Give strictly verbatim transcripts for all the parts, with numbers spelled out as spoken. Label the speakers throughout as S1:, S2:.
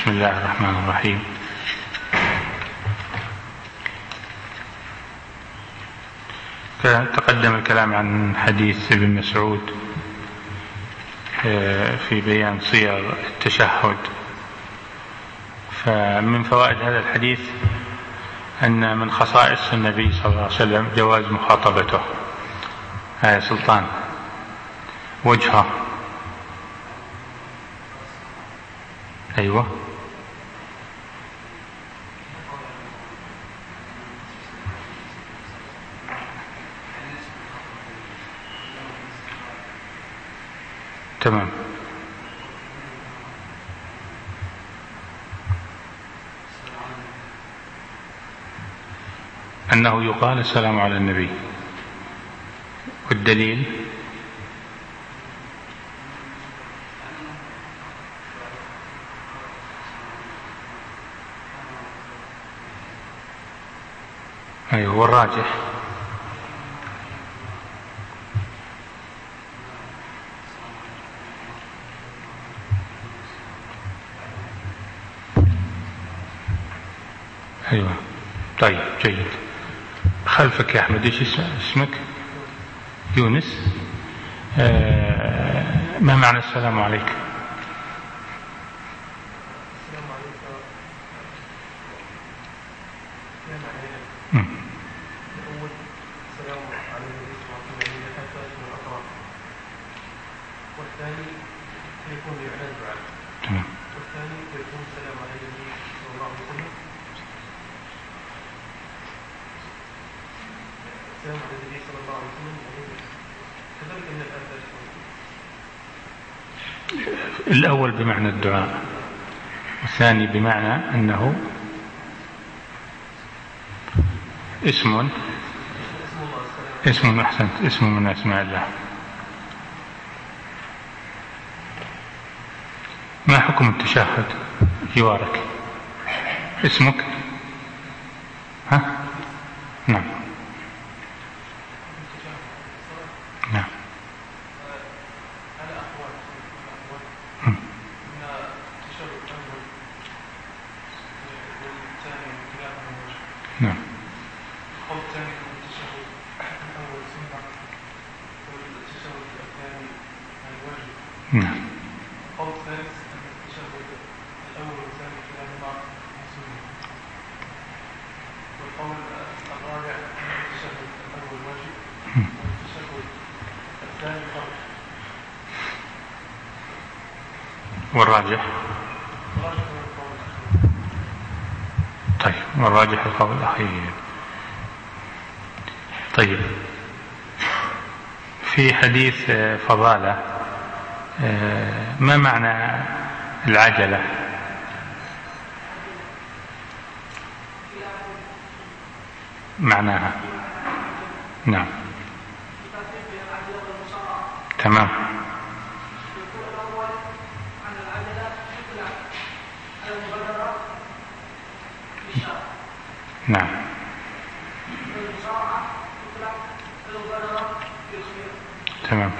S1: بسم الله الرحمن الرحيم. تقدم الكلام عن حديث ابن مسعود في بيان صيغ التشهد. فمن فوائد هذا الحديث أن من خصائص النبي صلى الله عليه وسلم جواز مخاطبته. هذا سلطان وجهه. أيوة تمام. أنه يقال السلام على النبي. والدليل أيوة والراجح أيوة. طيب جيد. خلفك يا أحمد. إيش اسمك؟ يونس. آه ما معنى السلام عليك؟ الأول بمعنى الدعاء، والثاني بمعنى أنه اسم اسم أحسنت اسم من أسماء الله. ما حكم التشهد جوارك؟ اسمك؟ ها؟ نعم نعم. نعم. نعم. والراجح طيب والراجح القول الأخير. طيب في حديث فضالة ما معنى العجلة؟ معناها نعم تمام. نعم تمام.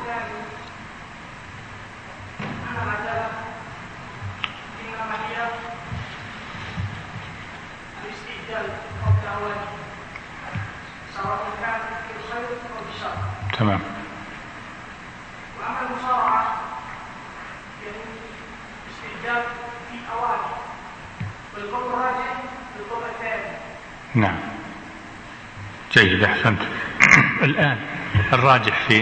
S1: تمام.
S2: وأما المصارعة يعني استعجال في أواني والقول الراجح بالقول الثاني.
S1: نعم جيد أحسنت. الآن الراجح فيه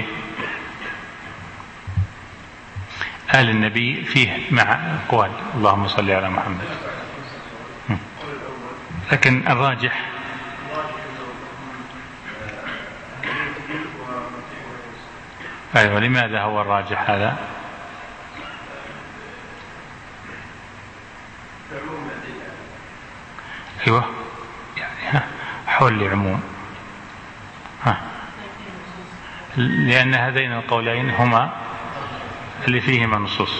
S1: آل النبي فيه مع أقوال اللهم صل على محمد، لكن الراجح أيوة. لماذا هو الراجح هذا؟ أيوة يعني ها حول لعموم ها، لأن هذين القولين هما اللي فيهما نصوص.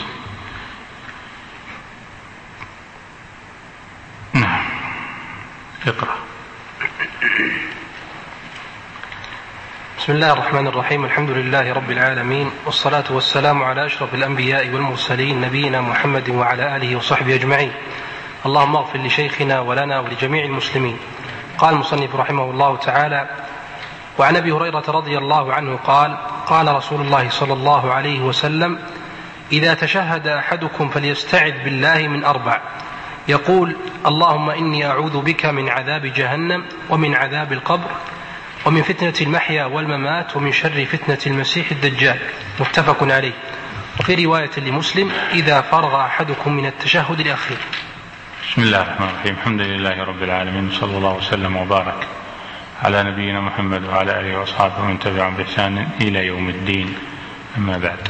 S1: نعم اقرأ.
S3: بسم الله الرحمن الرحيم. الحمد لله رب العالمين، والصلاة والسلام على أشرف الأنبياء والمرسلين نبينا محمد وعلى آله وصحبه أجمعين. اللهم اغفر لشيخنا ولنا ولجميع المسلمين. قال المصنف رحمه الله تعالى: وعن أبي هريرة رضي الله عنه قال: قال رسول الله صلى الله عليه وسلم: إذا تشهد أحدكم فليستعذ بالله من أربع، يقول: اللهم إني أعوذ بك من عذاب جهنم ومن عذاب القبر ومن فتنة المحيا والممات ومن شر فتنة المسيح الدجال. متفق عليه. وفي رواية لمسلم: إذا فرغ أحدكم من التشهد الأخير.
S1: بسم الله الرحمن الرحيم. الحمد لله رب العالمين، صلى الله وسلم وبارك على نبينا محمد وعلى آله وأصحابه ومن تبعهم بإحسان إلى يوم الدين. أما بعد،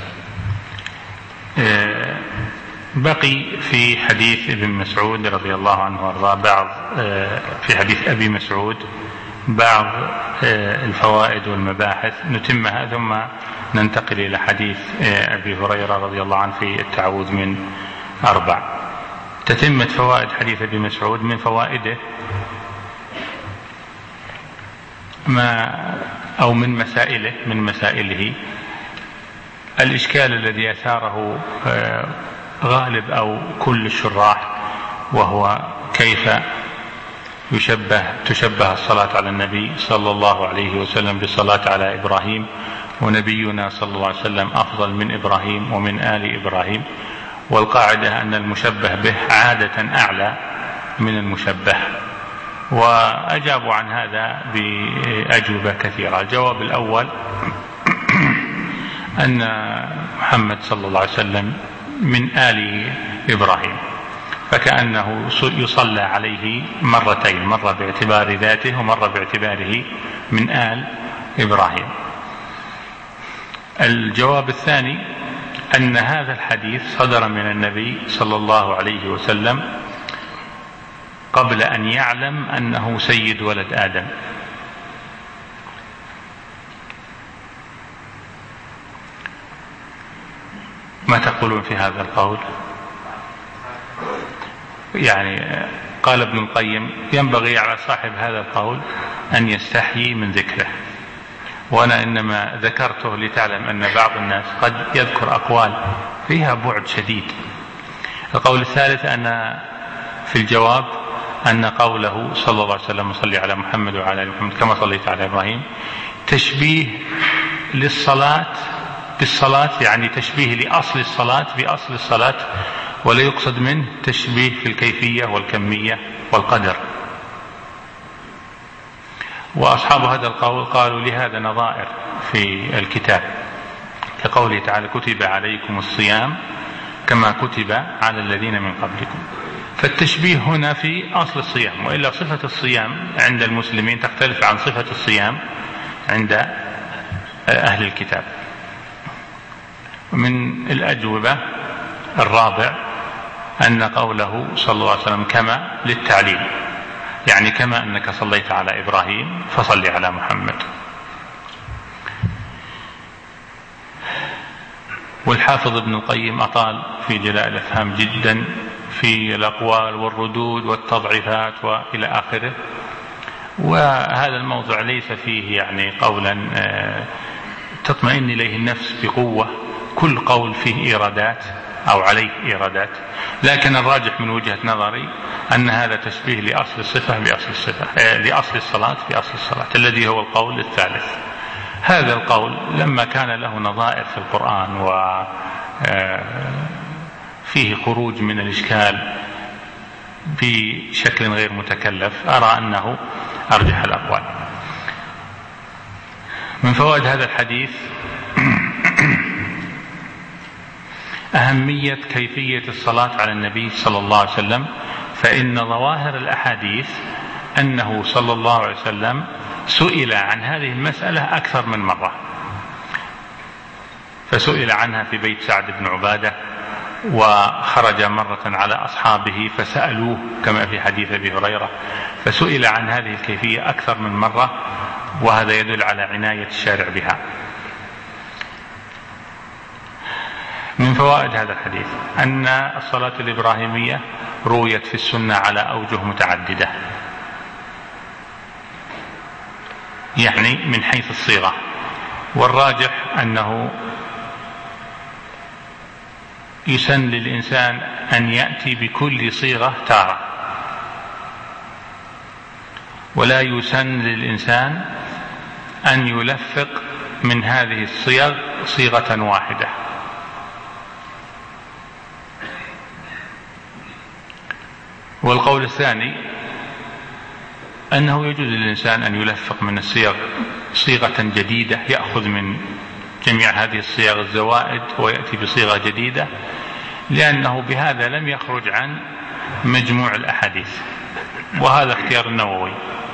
S1: بقي في حديث ابن مسعود رضي الله عنه وارضاه بعض في حديث أبي مسعود بعض الفوائد والمباحث نتمها، ثم ننتقل إلى حديث أبي هريرة رضي الله عنه في التعوذ من أربع. تتمة فوائد حديث أبي مسعود: من فوائده ما أو من مسائله من مسائله الإشكال الذي أثاره غالب أو كل الشراح، وهو كيف يشبه تشبه الصلاة على النبي صلى الله عليه وسلم بالصلاة على إبراهيم، ونبينا صلى الله عليه وسلم أفضل من إبراهيم ومن آل إبراهيم، والقاعدة أن المشبه به عادة أعلى من المشبه. وأجابوا عن هذا بأجوبة كثيرة. الجواب الأول أن محمد صلى الله عليه وسلم من آل إبراهيم، فكأنه يصلى عليه مرتين، مرة باعتبار ذاته ومرة باعتباره من آل إبراهيم. الجواب الثاني أن هذا الحديث صدر من النبي صلى الله عليه وسلم قبل أن يعلم أنه سيد ولد آدم. ما تقولون في هذا القول؟ يعني قال ابن القيم: ينبغي على صاحب هذا القول أن يستحيي من ذكره، وأنا إنما ذكرته لتعلم أن بعض الناس قد يذكر أقوال فيها بعد شديد. القول الثالث أن في الجواب أن قوله صلى الله عليه وسلم: صلي على محمد وعلى آل محمد كما صليت على إبراهيم، تشبيه للصلاة بالصلاة، يعني تشبيه لأصل الصلاة بأصل الصلاة، ولا يقصد منه تشبيه في الكيفية والكمية والقدر. وأصحاب هذا القول قالوا لهذا نظائر في الكتاب، كقوله تعالى: كتب عليكم الصيام كما كتب على الذين من قبلكم. فالتشبيه هنا في أصل الصيام، وإلا صفة الصيام عند المسلمين تختلف عن صفة الصيام عند أهل الكتاب. من الأجوبة الرابع أن قوله صلى الله عليه وسلم كما للتعليل، يعني كما أنك صليت على إبراهيم فصلي على محمد. والحافظ ابن القيم أطال في جلاء الأفهام جدا في الأقوال والردود والتضعيفات وإلى آخره، وهذا الموضوع ليس فيه يعني قولا تطمئن إليه النفس بقوة، كل قول فيه إيرادات أو عليه إيرادات، لكن الراجح من وجهة نظري أن هذا تشبيه لأصل الصفة بأصل الصفة، لأصل الصلاة بأصل الصلاة، الذي هو القول الثالث. هذا القول لما كان له نظائر في القرآن وفيه خروج من الإشكال بشكل غير متكلف، أرى أنه أرجح الأقوال. من فوائد هذا الحديث أهمية كيفية الصلاة على النبي صلى الله عليه وسلم، فإن ظواهر الأحاديث أنه صلى الله عليه وسلم سئل عن هذه المسألة أكثر من مرة، فسئل عنها في بيت سعد بن عبادة، وخرج مرة على أصحابه فسألوه كما في حديث أبي هريرة، فسئل عن هذه الكيفية أكثر من مرة، وهذا يدل على عناية الشارع بها. من فوائد هذا الحديث أن الصلاة الإبراهيمية رويت في السنة على أوجه متعددة، يعني من حيث الصيغة، والراجح أنه يسن للإنسان أن يأتي بكل صيغة تارة، ولا يسن للإنسان أن يلفق من هذه الصيغ صيغة واحدة. والقول الثاني أنه يجوز للإنسان أن يلفق من الصيغ صيغة جديدة، يأخذ من جميع هذه الصيغ الزوائد ويأتي بصيغة جديدة، لأنه بهذا لم يخرج عن مجموع الأحاديث، وهذا اختيار النووي.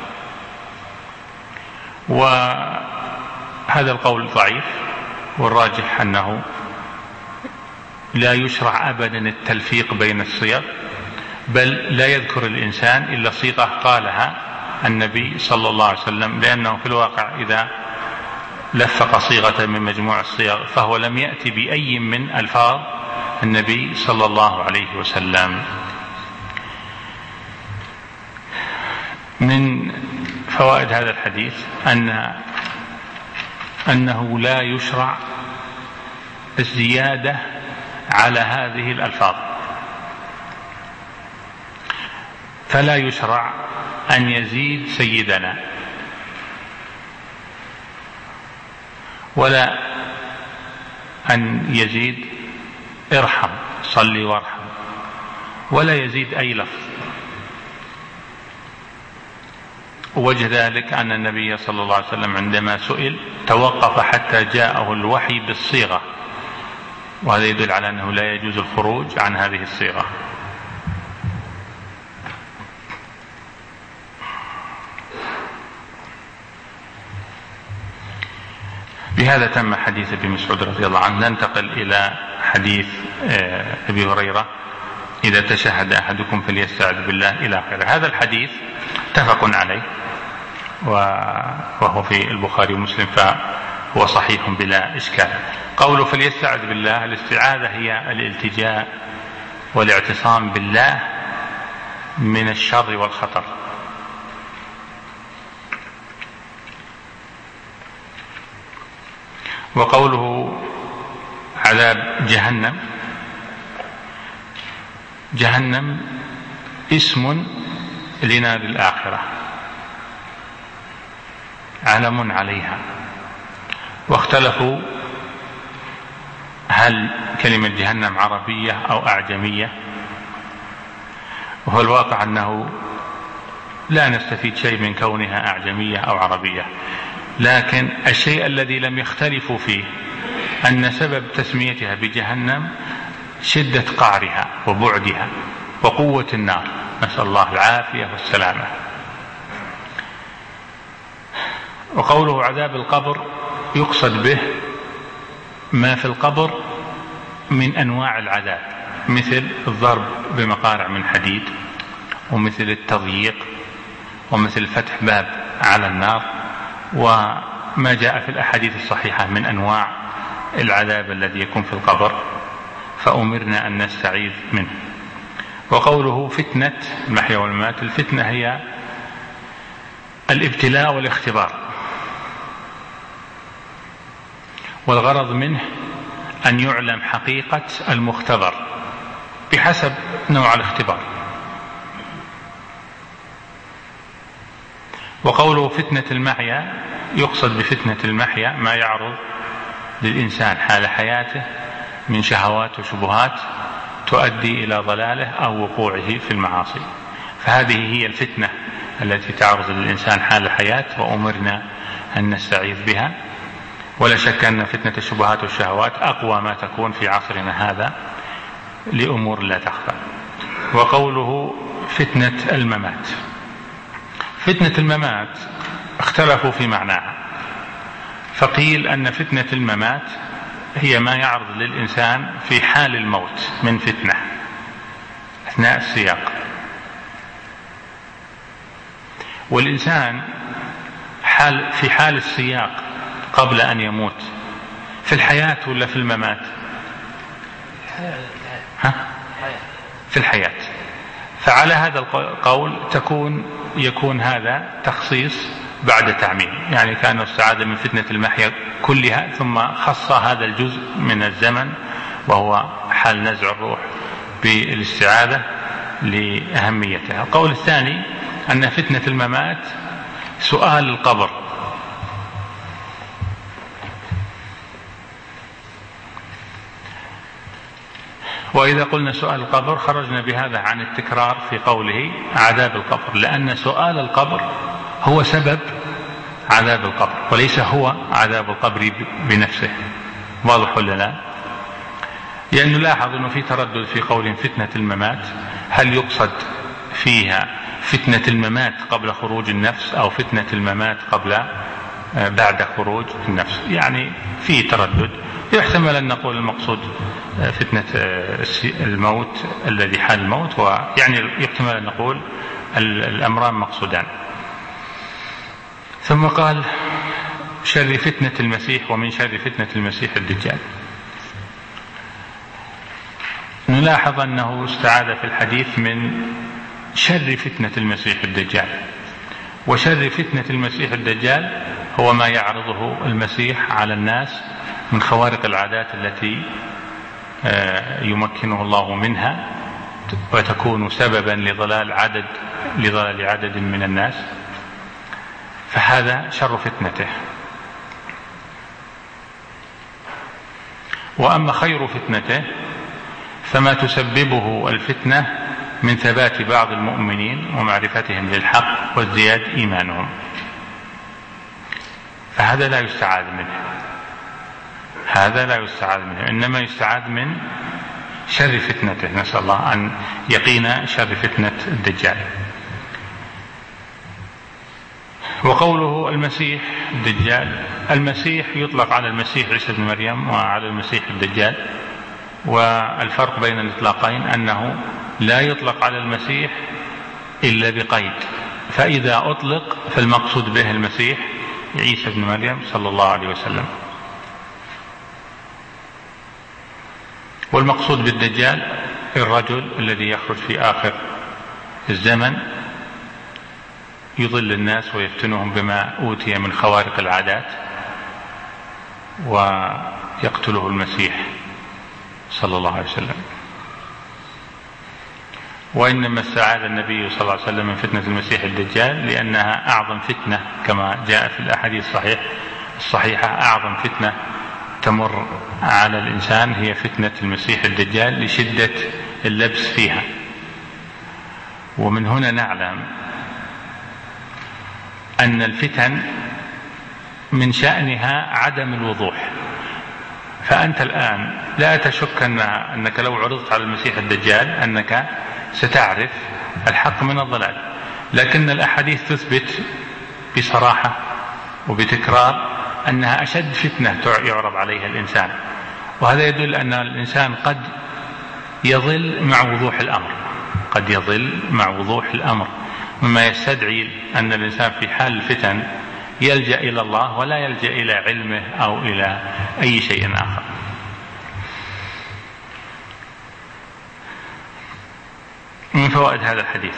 S1: وهذا القول ضعيف، والراجح أنه لا يشرع أبدا التلفيق بين الصيغ، بل لا يذكر الإنسان إلا صيغة قالها النبي صلى الله عليه وسلم، لأنه في الواقع إذا لفق صيغة من مجموع الصيغ فهو لم يأتي بأي من ألفاظ النبي صلى الله عليه وسلم. من فوائد هذا الحديث أن أنه لا يشرع الزيادة على هذه الألفاظ، فلا يشرع أن يزيد سيدنا، ولا أن يزيد ارحم صلي وارحم، ولا يزيد أي لفظ. وجه ذلك أن النبي صلى الله عليه وسلم عندما سئل توقف حتى جاءه الوحي بالصيغة، وهذا يدل على أنه لا يجوز الخروج عن هذه الصيغة. بهذا تم حديث ابن مسعود رضي الله عنه. ننتقل إلى حديث أبي هريرة: إذا تشهد أحدكم فليستعذ بالله إلى آخره. هذا الحديث متفق عليه وهو في البخاري ومسلم، فهو صحيح بلا إشكال. قوله فليستعذ بالله، الاستعاذة هي الالتجاء والاعتصام بالله من الشر والخطر. وقوله عذاب جهنم، جهنم اسم لنار الآخرة، علم عليها. واختلفوا هل كلمة جهنم عربية أو أعجمية، وهو الواقع أنه لا نستفيد شيء من كونها أعجمية أو عربية، لكن الشيء الذي لم يختلفوا فيه أن سبب تسميتها بجهنم شدة قعرها وبعدها وقوة النار، نسأل الله العافية والسلامة. وقوله عذاب القبر يقصد به ما في القبر من أنواع العذاب، مثل الضرب بمقارع من حديد، ومثل التضييق، ومثل فتح باب على النار، وما جاء في الأحاديث الصحيحة من أنواع العذاب الذي يكون في القبر، فأمرنا أن نستعيذ منه. وقوله فتنة المحيا والممات، الفتنة هي الابتلاء والاختبار، والغرض منه أن يعلم حقيقة المختبر بحسب نوع الاختبار. وقوله فتنة المحيا، يقصد بفتنة المحيا ما يعرض للإنسان حال حياته من شهوات وشبهات تؤدي إلى ضلاله أو وقوعه في المعاصي، فهذه هي الفتنة التي تعرض للإنسان حال الحياة، وأمرنا أن نستعيذ بها. ولا شك أن فتنة الشبهات والشهوات أقوى ما تكون في عصرنا هذا لأمور لا تخفى. وقوله فتنة الممات، فتنة الممات اختلفوا في معناها، فقيل أن فتنة الممات هي ما يعرض للإنسان في حال الموت من فتنة أثناء السياق. والإنسان حال في حال السياق قبل أن يموت في الحياة ولا في الممات؟ ها؟ في الحياة. فعلى هذا القول تكون يكون هذا تخصيص بعد تعميم، يعني كأنه استعاذ من فتنة المحيا كلها ثم خص هذا الجزء من الزمن وهو حال نزع الروح بالاستعاذة لأهميتها. القول الثاني أن فتنة الممات سؤال القبر، وإذا قلنا سؤال القبر خرجنا بهذا عن التكرار في قوله عذاب القبر، لأن سؤال القبر هو سبب عذاب القبر وليس هو عذاب القبر بنفسه. واضح ولا لا؟ لأنه لاحظ أنه في تردد في قول فتنة الممات، هل يقصد فيها فتنة الممات قبل خروج النفس أو فتنة الممات قبل بعد خروج النفس؟ يعني في تردد. يحتمل أن نقول المقصود فتنة الموت الذي حال الموت، ويعني يحتمل أن نقول الأمران مقصودان. ثم قال شر فتنة المسيح ومن شر فتنة المسيح الدجال. نلاحظ أنه استعاذ في الحديث من شر فتنة المسيح الدجال، وشر فتنة المسيح الدجال هو ما يعرضه المسيح على الناس من خوارق العادات التي يمكنه الله منها وتكون سببا لضلال عدد لضلال عدد من الناس، فهذا شر فتنته. وأما خير فتنته فما تسببه الفتنة من ثبات بعض المؤمنين ومعرفتهم للحق وازدياد إيمانهم، فهذا لا يستعاذ منه، هذا لا يستعاذ منه، إنما يستعاذ من شر فتنته. نسأل الله أن يقينا شر فتنة الدجال. وقوله المسيح الدجال، المسيح يطلق على المسيح عيسى بن مريم وعلى المسيح الدجال، والفرق بين الإطلاقين أنه لا يطلق على المسيح إلا بقيد، فإذا أطلق فالمقصود به المسيح عيسى بن مريم صلى الله عليه وسلم. والمقصود بالدجال الرجل الذي يخرج في آخر الزمن يضل الناس ويفتنهم بما أوتي من خوارق العادات ويقتله المسيح صلى الله عليه وسلم. وإنما استعاذ النبي صلى الله عليه وسلم من فتنة المسيح الدجال لأنها أعظم فتنة، كما جاء في الأحاديث الصحيح الصحيحة أعظم فتنة تمر على الإنسان هي فتنة المسيح الدجال لشدة اللبس فيها. ومن هنا نعلم أن الفتن من شأنها عدم الوضوح، فأنت الآن لا تشك أن أنك لو عرضت على المسيح الدجال أنك ستعرف الحق من الضلال، لكن الأحاديث تثبت بصراحة وبتكرار أنها أشد فتنة يعرض عليها الإنسان، وهذا يدل أن الإنسان قد يضل مع وضوح الأمر، قد يضل مع وضوح الأمر، مما يستدعي أن الإنسان في حال الفتن يلجأ إلى الله ولا يلجأ إلى علمه أو إلى أي شيء آخر. من فوائد هذا الحديث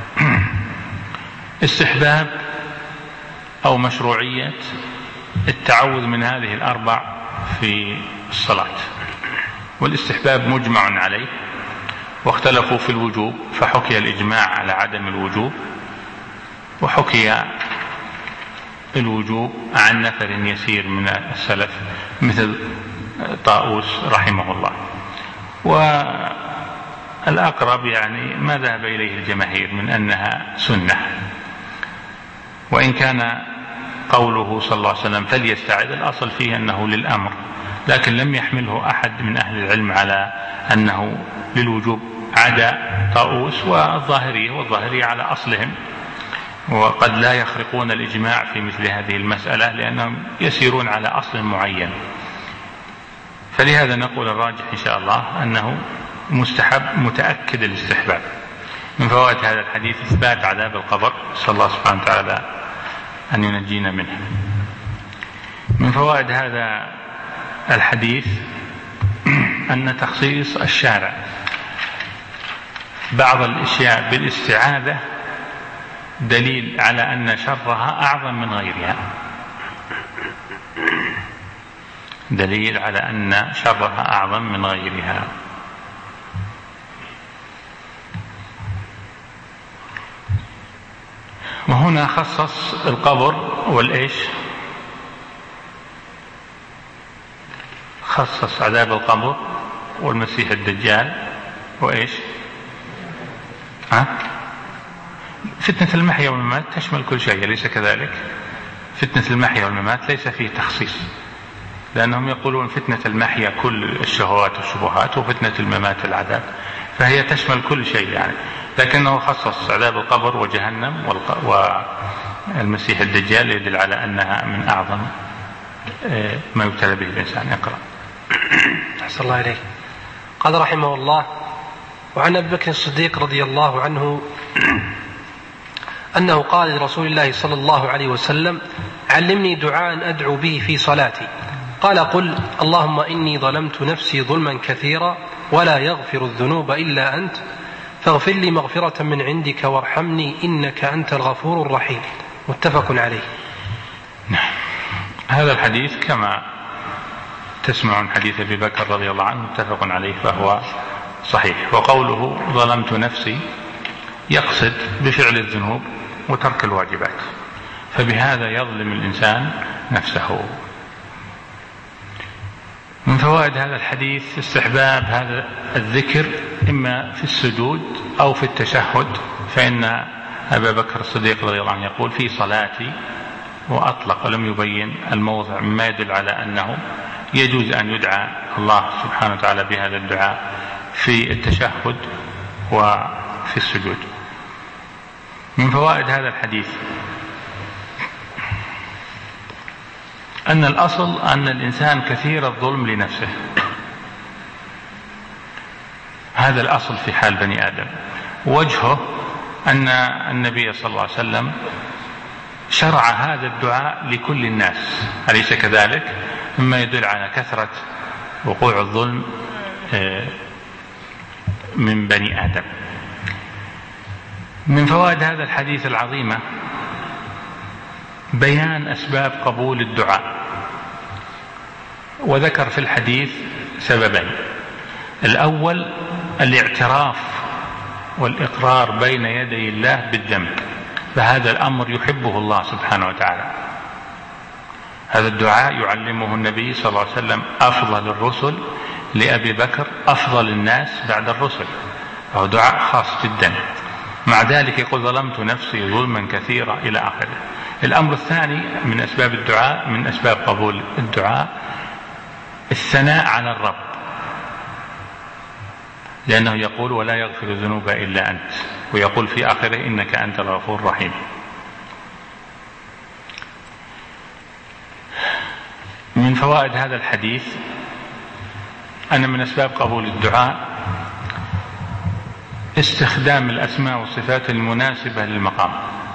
S1: استحباب أو مشروعية التعوذ من هذه الأربع في الصلاة، والاستحباب مجمع عليه، واختلفوا في الوجوب فحكي الإجماع على عدم الوجوب، وحكي الوجوب عن نفر يسير من السلف مثل طاووس رحمه الله. والأقرب يعني ما ذهب إليه الجماهير من أنها سنة، وإن كان قوله صلى الله عليه وسلم فليستعذ الأصل فيه أنه للأمر، لكن لم يحمله أحد من أهل العلم على أنه للوجوب عدا طاووس والظاهرية، والظاهرية على أصلهم، وقد لا يخرقون الإجماع في مثل هذه المسألة لأنهم يسيرون على أصل معين. فلهذا نقول الراجح إن شاء الله أنه مستحب متأكد الاستحباب. من فوائد هذا الحديث إثبات عذاب القبر، صلى الله سبحانه وتعالى أن ينجينا منه. من فوائد هذا الحديث أن تخصيص الشارع بعض الأشياء بالاستعاذة دليل على أن شرها أعظم من غيرها، دليل على أن شرها أعظم من غيرها. وهنا خصص القبر والإيش، خصص عذاب القبر والمسيح الدجال وإيش أه؟ فتنة المحيا والممات تشمل كل شيء، ليس كذلك؟ فتنة المحيا والممات ليس فيه تخصيص، لأنهم يقولون فتنة المحيا كل الشهوات والشبهات، وفتنة الممات العذاب، فهي تشمل كل شيء يعني. لكنه خصص عذاب القبر وجهنم والمسيح الدجال يدل على أنها من أعظم ما يبتلى به الإنسان. اقرأ.
S3: أحسن الله إليك. قال رحمه الله: وعن أبي بكر الصديق رضي الله عنه أنه قال لرسول الله صلى الله عليه وسلم: علمني دعاء أدعو به في صلاتي. قال: قل اللهم إني ظلمت نفسي ظلما كثيرا ولا يغفر الذنوب إلا أنت فاغفر لي مغفرة من عندك وارحمني إنك أنت الغفور الرحيم. متفق عليه.
S1: نعم. هذا الحديث كما تسمعون حديث أبي بكر رضي الله عنه متفق عليه فهو صحيح. وقوله ظلمت نفسي يقصد بفعل الذنوب وترك الواجبات، فبهذا يظلم الإنسان نفسه. من فوائد هذا الحديث استحباب هذا الذكر إما في السجود أو في التشهد، فإن أبا بكر الصديق رضي الله عنه يقول في صلاتي، وأطلق ولم يبين الموضع، مما يدل على أنه يجوز أن يدعى الله سبحانه وتعالى بهذا الدعاء في التشهد وفي السجود. من فوائد هذا الحديث أن الأصل أن الإنسان كثير الظلم لنفسه، هذا الأصل في حال بني آدم. وجهه أن النبي صلى الله عليه وسلم شرع هذا الدعاء لكل الناس، أليس كذلك؟ مما يدل على كثرة وقوع الظلم من بني آدم. من فوائد هذا الحديث العظيمة بيان أسباب قبول الدعاء، وذكر في الحديث سببين: الأول الاعتراف والإقرار بين يدي الله بالذنب، فهذا الأمر يحبه الله سبحانه وتعالى. هذا الدعاء يعلمه النبي صلى الله عليه وسلم أفضل الرسل لأبي بكر أفضل الناس بعد الرسل، فهو دعاء خاص جدا. مع ذلك يقول ظلمت نفسي ظلما كثيرا إلى آخره. الأمر الثاني من أسباب الدعاء، من أسباب قبول الدعاء، الثناء على الرب، لأنه يقول ولا يغفر الذنوب إلا أنت، ويقول في آخره إنك أنت الغفور الرحيم. من فوائد هذا الحديث أن من أسباب قبول الدعاء استخدام الأسماء والصفات المناسبة للمقام.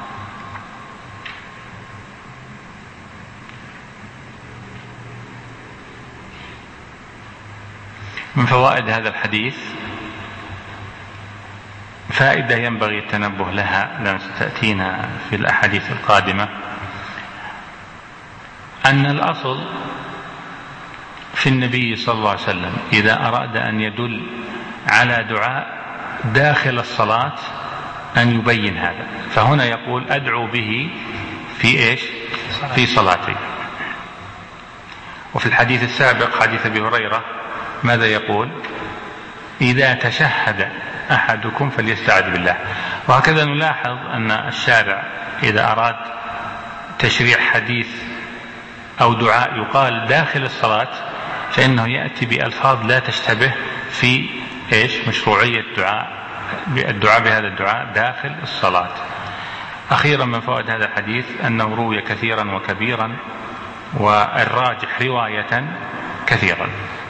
S1: من فوائد هذا الحديث فائدة ينبغي التنبه لها لما ستأتينا في الأحاديث القادمة، أن الأصل في النبي صلى الله عليه وسلم إذا أراد أن يدل على دعاء داخل الصلاة أن يبين هذا، فهنا يقول أدعو به في إيش؟ في صلاتي. وفي الحديث السابق حديث أبي هريرة ماذا يقول؟ إذا تشهد أحدكم فليستعذ بالله. وهكذا نلاحظ أن الشارع إذا أراد تشريع حديث أو دعاء يقال داخل الصلاة فإنه يأتي بألفاظ لا تشتبه في إيش؟ مشروعية الدعاء الدعاء بهذا الدعاء داخل الصلاة. أخيرا من فوائد هذا الحديث أنه روي كثيرا وكبيرا، والراجح رواية كثيرا.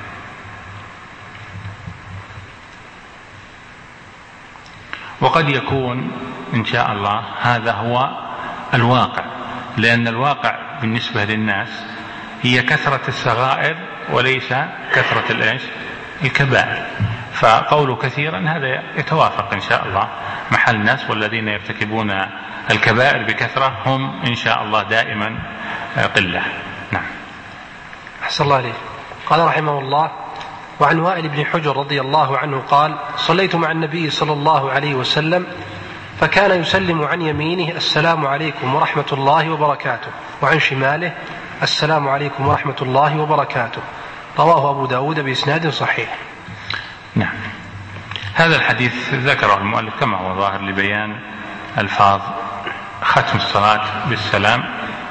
S1: وقد يكون إن شاء الله هذا هو الواقع، لأن الواقع بالنسبة للناس هي كثرة الصغائر وليس كثرة الإيش؟ الكبائر. فقول كثيرا هذا يتوافق إن شاء الله محل ناس، والذين يرتكبون الكبائر بكثرة هم إن شاء الله دائما قلة. نعم.
S3: أحسن الله عليه. قال رحمه الله: وعن وائل بن حجر رضي الله عنه قال: صليت مع النبي صلى الله عليه وسلم فكان يسلم عن يمينه: السلام عليكم ورحمة الله وبركاته، وعن شماله: السلام عليكم ورحمة الله وبركاته. رواه أبو داود بإسناد صحيح.
S1: نعم. هذا الحديث ذكره المؤلف كما هو ظاهر لبيان ألفاظ ختم الصلاة بالسلام،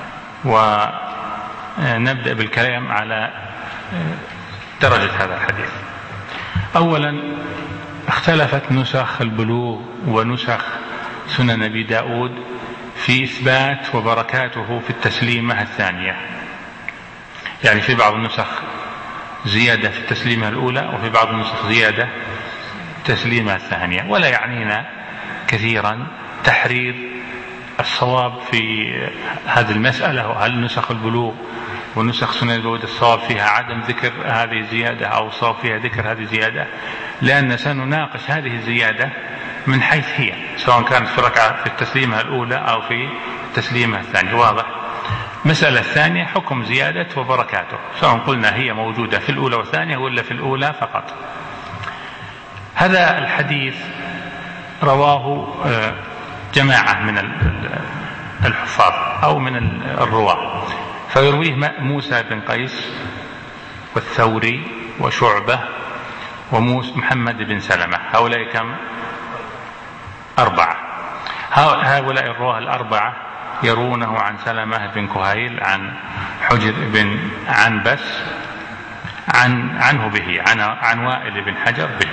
S1: ونبدأ بالكلام على درجة هذا الحديث. أولا، اختلفت نسخ البلوغ ونسخ سنن أبي داود في إثبات وبركاته في التسليمة الثانية. يعني في بعض النسخ زيادة في التسليمة الأولى، وفي بعض النسخ زيادة في التسليمة الثانية. ولا يعنينا كثيرا تحرير الصواب في هذه المسألة، هل نسخ البلوغ ونسخ سنن أبي داود الصواب فيها عدم ذكر هذه الزيادة أو الصواب فيها ذكر هذه الزيادة، لأن سنناقش هذه الزيادة من حيث هي، سواء كانت في ركعة في التسليمة الأولى أو في التسليمة الثانية. واضح؟ مسألة الثانية حكم زيادة وبركاته، سواء قلنا هي موجودة في الأولى والثانية ولا في الأولى فقط. هذا الحديث رواه جماعة من الحفاظ أو من الرواة، فيرويه موسى بن قيس والثوري وشعبة ومحمد بن سلمة. هؤلاء كم؟ أربعة. هؤلاء الرواه الأربعة يرونه عن سلمة بن كهيل عن حجر بن عنبس عن عنه به عن, عن وائل بن حجر به.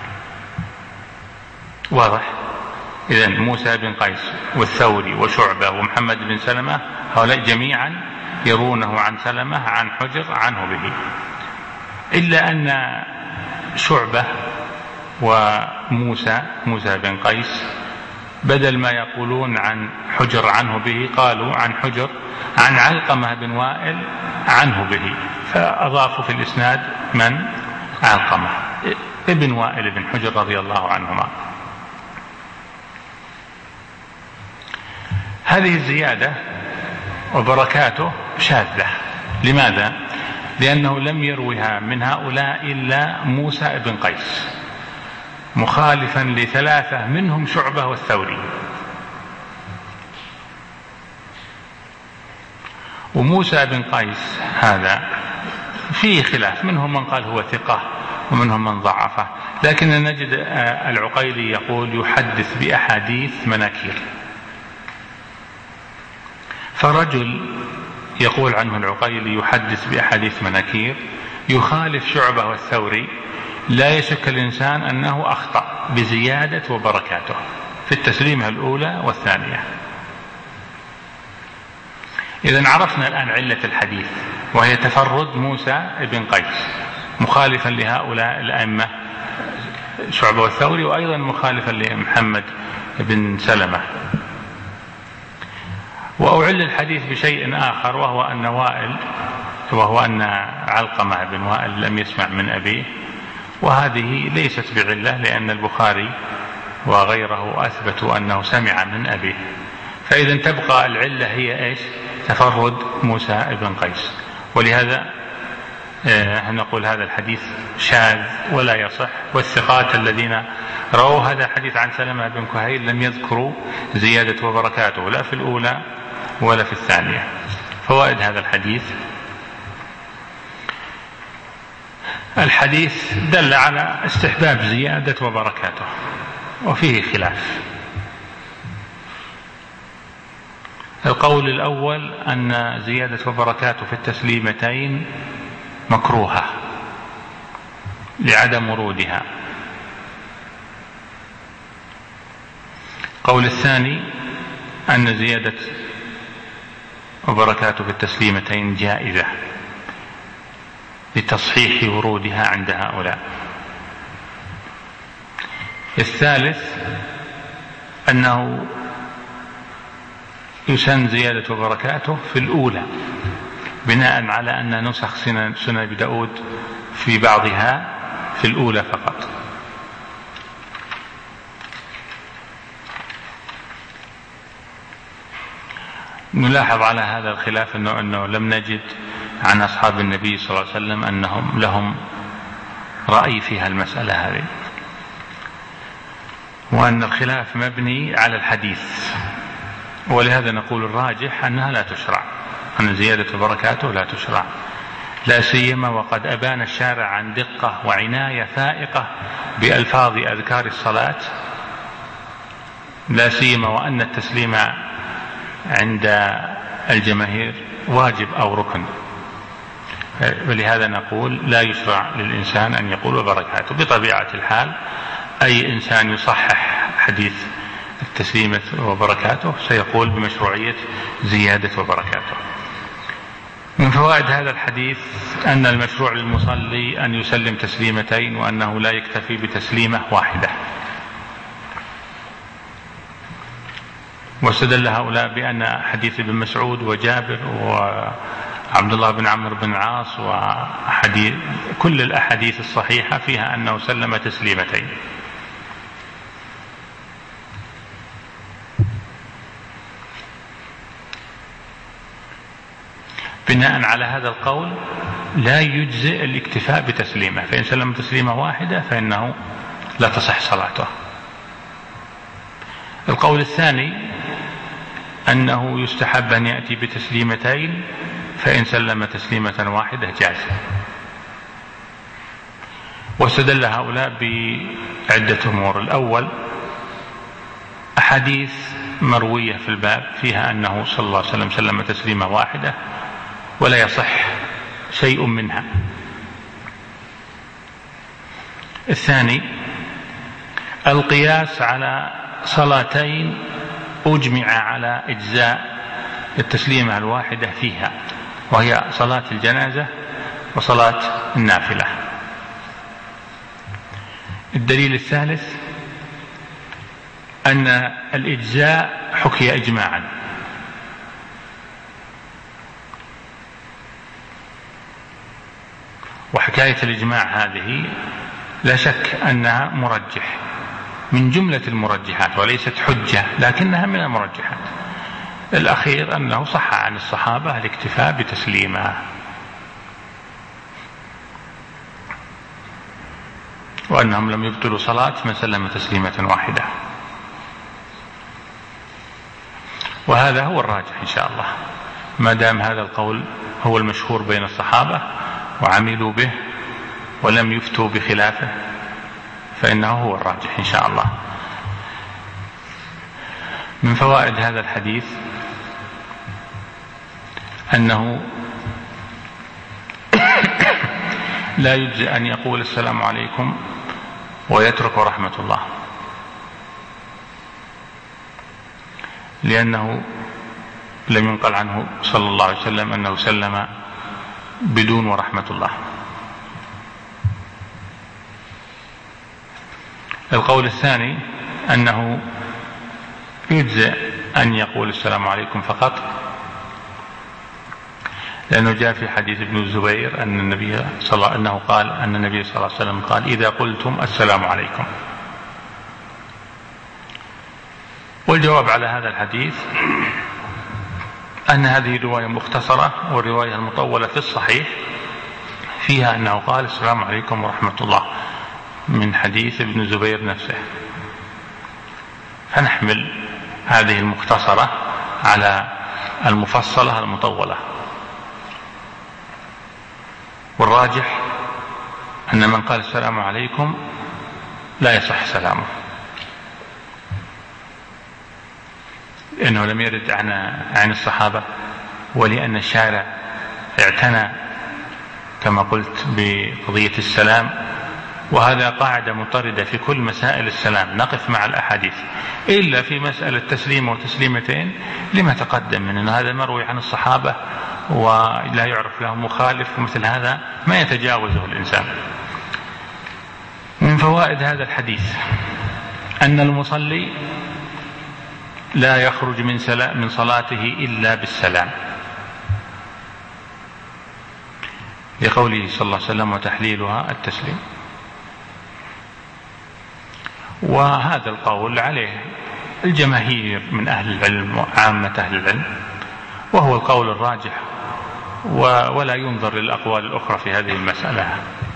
S1: واضح؟ إذن موسى بن قيس والثوري وشعبة ومحمد بن سلمة هؤلاء جميعا يرونه عن سلمة عن حجر عنه به، إلا أن شعبة وموسى موسى بن قيس بدل ما يقولون عن حجر عنه به قالوا عن حجر عن علقمة بن وائل عنه به، فأضافوا في الإسناد من؟ علقمة ابن وائل بن حجر رضي الله عنهما. هذه الزيادة وبركاته شاذة. لماذا؟ لأنه لم يروها من هؤلاء إلا موسى بن قيس، مخالفا لثلاثة منهم شعبة والثوري. وموسى بن قيس هذا فيه خلاف، منهم من قال هو ثقة ومنهم من ضعفه، لكن نجد العقيلي يقول يحدث بأحاديث مناكير. فرجل يقول عنه العقيلي يحدث بأحاديث مناكير يخالف شعبة والثوري، لا يشك الإنسان أنه أخطأ بزيادة وبركاته في التسليمة الأولى والثانية. إذن عرفنا الآن علة الحديث، وهي تفرد موسى بن قيس مخالفا لهؤلاء الأئمة شعبة والثوري، وأيضا مخالفا لمحمد بن سلمة. وأعل الحديث بشيء آخر، وهو أن وائل وهو أن علقمة بن وائل لم يسمع من أبيه، وهذه ليست بعلة، لأن البخاري وغيره أثبتوا أنه سمع من أبيه. فإذا تبقى العلة هي إيش؟ تفرد موسى بن قيس. ولهذا نقول هذا الحديث شاذ ولا يصح، والثقات الذين رووا هذا الحديث عن سلمة بن كهيل لم يذكروا زيادة وبركاته لا في الأولى ولا في الثانية. فوائد هذا الحديث: الحديث دل على استحباب زيادة وبركاته، وفيه خلاف. القول الأول أن زيادة وبركاته في التسليمتين مكروهة لعدم ورودها. القول الثاني أن زيادة وبركاته في التسليمتين جائزة لتصحيح ورودها عند هؤلاء. الثالث أنه يسن زيادة وبركاته في الأولى، بناء على أن نسخ سنن أبي داود في بعضها في الأولى فقط. نلاحظ على هذا الخلاف أنه, أنه لم نجد عن أصحاب النبي صلى الله عليه وسلم أنهم لهم رأي في المسألة هذه، وأن الخلاف مبني على الحديث، ولهذا نقول الراجح أنها لا تشرع، أن زيادة بركاته لا تشرع، لا سيما وقد أبان الشارع عن دقة وعناية فائقة بألفاظ أذكار الصلاة، لا سيما وأن التسليم عند الجماهير واجب أو ركن، ولهذا نقول لا يشرع للإنسان أن يقول وبركاته. بطبيعة الحال أي إنسان يصحح حديث التسليمة وبركاته سيقول بمشروعية زيادة وبركاته. من فوائد هذا الحديث أن المشروع للمصلي أن يسلم تسليمتين، وأنه لا يكتفي بتسليمة واحدة. واستدل هؤلاء بأن حديث ابن مسعود وجابر وعبد الله بن عمرو بن العاص وحديث كل الأحاديث الصحيحة فيها أنه سلم تسليمتين. بناء على هذا القول لا يجزئ الاكتفاء بتسليمة، فإن سلم تسليمة واحدة فإنه لا تصح صلاته. القول الثاني أنه يستحب أن يأتي بتسليمتين، فإن سلم تسليمة واحدة جاز. واستدل هؤلاء بعدة أمور. الأول أحاديث مروية في الباب فيها أنه صلى الله عليه وسلم سلم تسليمة واحدة ولا يصح شيء منها. الثاني القياس على صلاتين أجمع على إجزاء التسليمة الواحدة فيها، وهي صلاة الجنازة وصلاة النافلة. الدليل الثالث أن الإجزاء حكي إجماعا، وحكاية الإجماع هذه لا شك أنها مرجح من جملة المرجحات وليست حجة، لكنها من المرجحات. الأخير أنه صح عن الصحابة الاكتفاء بتسليمة، وأنهم لم يبطلوا صلاة من سلم تسليمة واحدة، وهذا هو الراجح إن شاء الله. ما دام هذا القول هو المشهور بين الصحابة وعملوا به ولم يفتوا بخلافه فإنه هو الراجح إن شاء الله. من فوائد هذا الحديث أنه لا يجزي أن يقول السلام عليكم ويترك رحمة الله، لأنه لم ينقل عنه صلى الله عليه وسلم أنه سلم بدون ورحمة الله. القول الثاني أنه يجزئ أن يقول السلام عليكم فقط، لأنه جاء في حديث ابن الزبير أن النبي صلى الله أنه قال أن النبي صلى الله عليه وسلم قال إذا قلتم السلام عليكم. والجواب على هذا الحديث أن هذه رواية مختصرة، والرواية المطولة في الصحيح فيها أنه قال السلام عليكم ورحمة الله من حديث ابن الزبير نفسه، فنحمل هذه المختصرة على المفصلة المطولة. والراجح أن من قال السلام عليكم لا يصح سلامه، لأنه لم يرد عن عن الصحابة، ولأن الشارع اعتنى كما قلت بقضية السلام، وهذا قاعدة مطردة في كل مسائل السلام، نقف مع الأحاديث إلا في مسألة تسليم وتسليمتين لما تقدم من أن هذا مروي عن الصحابة ولا يعرف له مخالف، ومثل هذا ما يتجاوزه الإنسان. من فوائد هذا الحديث أن المصلي لا يخرج من من صلاته إلا بالسلام، لقوله صلى الله عليه وسلم وتحليلها التسليم. وهذا القول عليه الجماهير من أهل العلم وعامة أهل العلم، وهو القول الراجح، ولا ينظر للأقوال الأخرى في هذه المسألة.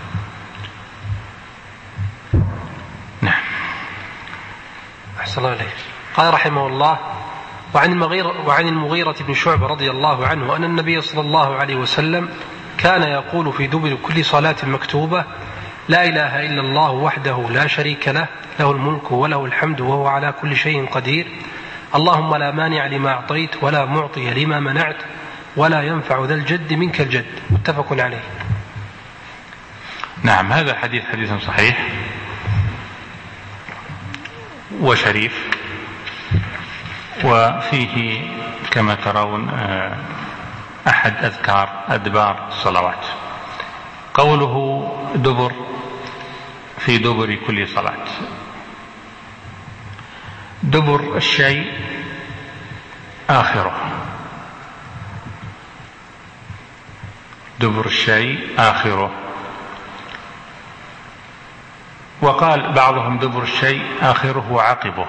S1: نعم.
S3: أحسن الله عليك. قال رحمه الله: وعن المغيرة, وعن المغيرة بن شعبة رضي الله عنه أن النبي صلى الله عليه وسلم كان يقول في دبر كل صلاة مكتوبة: لا إله إلا الله وحده لا شريك له، له الملك وله الحمد وهو على كل شيء قدير، اللهم لا مانع لما أعطيت ولا معطي لما منعت ولا ينفع ذا الجد منك الجد. متفق عليه.
S1: نعم، هذا حديث حديث صحيح وشريف، وفيه كما ترون أحد أذكار أدبار الصلوات. قوله دبر في دبر كل صلاة، دبر الشيء آخره، دبر الشيء آخره. وقال بعضهم دبر الشيء آخره وعقبه.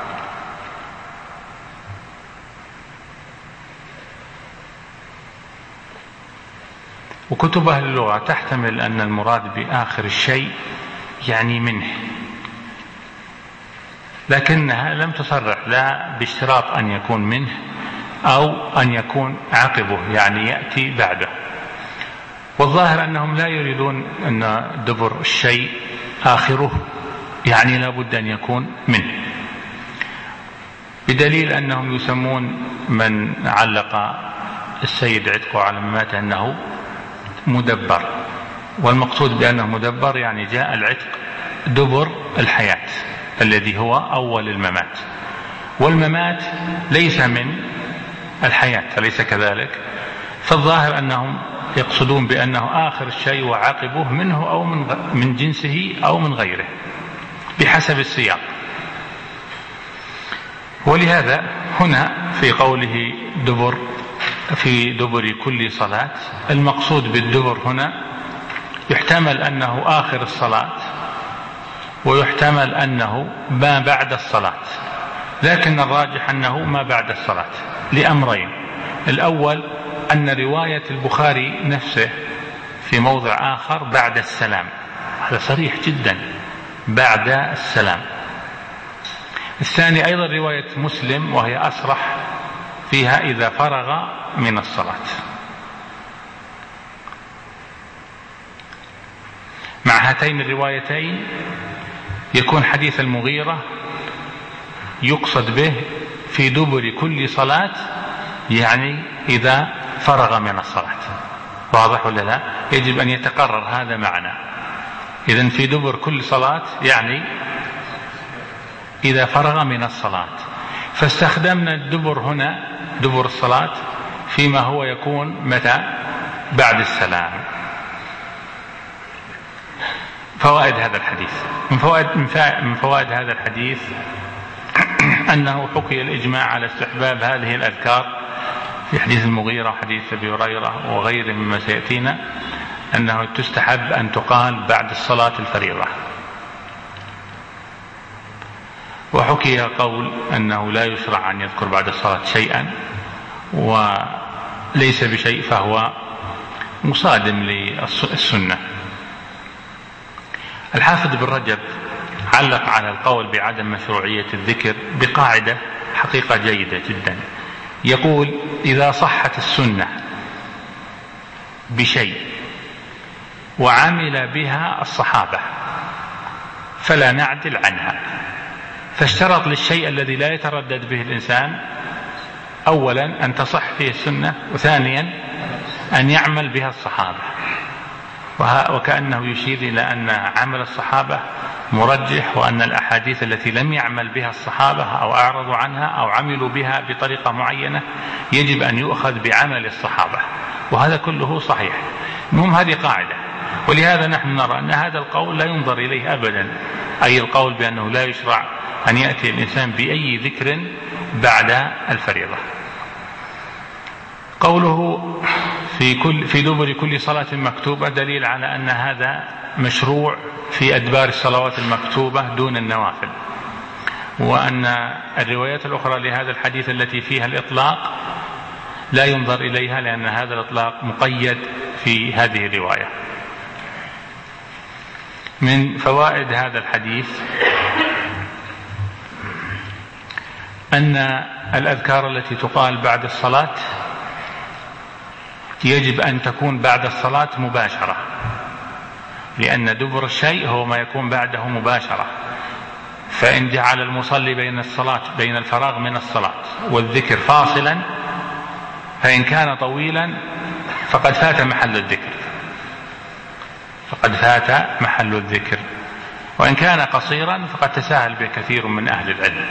S1: وكتب أهل اللغة تحتمل أن المراد بآخر الشيء يعني منه، لكنها لم تصرح لا باشتراط أن يكون منه أو أن يكون عقبه يعني يأتي بعده. والظاهر أنهم لا يريدون أن دبر الشيء آخره يعني لا بد أن يكون منه، بدليل أنهم يسمون من علق السيد عتقه على مماته أنه مدبر، والمقصود بأنه مدبر يعني جاء العتق دبر الحياة الذي هو أول الممات، والممات ليس من الحياة، أليس كذلك؟ فالظاهر أنهم يقصدون بأنه آخر الشيء وعاقبه منه أو من, من جنسه أو من غيره بحسب السياق. ولهذا هنا في قوله دبر في دبر كل صلاة، المقصود بالدبر هنا يحتمل أنه آخر الصلاة ويحتمل أنه ما بعد الصلاة، لكن الراجح أنه ما بعد الصلاة لأمرين. الأول أن رواية البخاري نفسه في موضع آخر بعد السلام، هذا صريح جدا بعد السلام. الثاني أيضا رواية مسلم وهي أصرح فيها إذا فرغ من الصلاة. مع هاتين الروايتين يكون حديث المغيرة يقصد به في دبر كل صلاة يعني إذا فرغ من الصلاة. واضح ولا لا؟ يجب أن يتقرر هذا معنا. إذن في دبر كل صلاة يعني إذا فرغ من الصلاة، فاستخدمنا الدبر هنا دبر الصلاة فيما هو يكون متى؟ بعد السلام. فوائد هذا الحديث، من فوائد, من فوائد هذا الحديث أنه حكي الإجماع على استحباب هذه الأذكار في حديث المغيرة وحديث أبي هريرة وغيره مما سيأتينا، أنه تستحب أن تقال بعد الصلاة الفريضة. وحكي قول أنه لا يشرع أن يذكر بعد الصلاة شيئا، وليس بشيء فهو مصادم للسنة. الحافظ بن رجب علق على القول بعدم مشروعية الذكر بقاعدة حقيقة جيدة جدا، يقول: إذا صحت السنة بشيء وعمل بها الصحابة فلا نعدل عنها. فاشترط للشيء الذي لا يتردد به الإنسان أولا أن تصح فيه السنة، وثانيا أن يعمل بها الصحابة. وكأنه يشير إلى أن عمل الصحابة مرجح، وأن الأحاديث التي لم يعمل بها الصحابة أو أعرضوا عنها أو عملوا بها بطريقة معينة يجب أن يؤخذ بعمل الصحابة، وهذا كله صحيح. المهم هذه قاعدة، ولهذا نحن نرى أن هذا القول لا ينظر إليه أبدا، أي القول بأنه لا يشرع أن يأتي الإنسان بأي ذكر بعد الفريضة. قوله في كل في دبر كل صلاة مكتوبة دليل على أن هذا مشروع في أدبار الصلوات المكتوبة دون النوافل، وأن الروايات الأخرى لهذا الحديث التي فيها الإطلاق لا ينظر إليها، لأن هذا الإطلاق مقيد في هذه الرواية. من فوائد هذا الحديث أن الأذكار التي تقال بعد الصلاة يجب أن تكون بعد الصلاة مباشرة، لأن دبر الشيء هو ما يكون بعده مباشرة. فإن جعل المصلي بين الصلاة بين الفراغ من الصلاة والذكر فاصلا، فإن كان طويلا فقد فات محل الذكر فقد فات محل الذكر وإن كان قصيرا فقد تساهل به كثير من أهل العلم.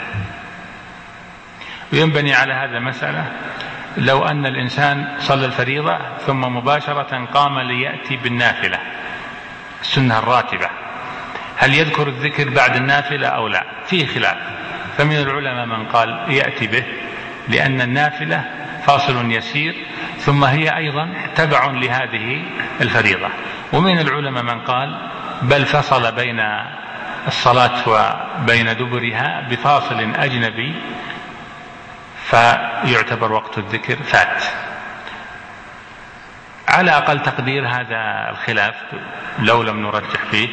S1: وينبني على هذا المسألة: لو أن الإنسان صلى الفريضة ثم مباشرة قام ليأتي بالنافلة السنة الراتبة، هل يذكر الذكر بعد النافلة أو لا؟ فيه خلاف. فمن العلماء من قال يأتي به، لأن النافلة فاصل يسير ثم هي أيضا تبع لهذه الفريضة. ومن العلماء من قال بل فصل بين الصلاة وبين دبرها بفاصل أجنبي، فيعتبر وقت الذكر فات. على أقل تقدير هذا الخلاف لو لم نرجح فيه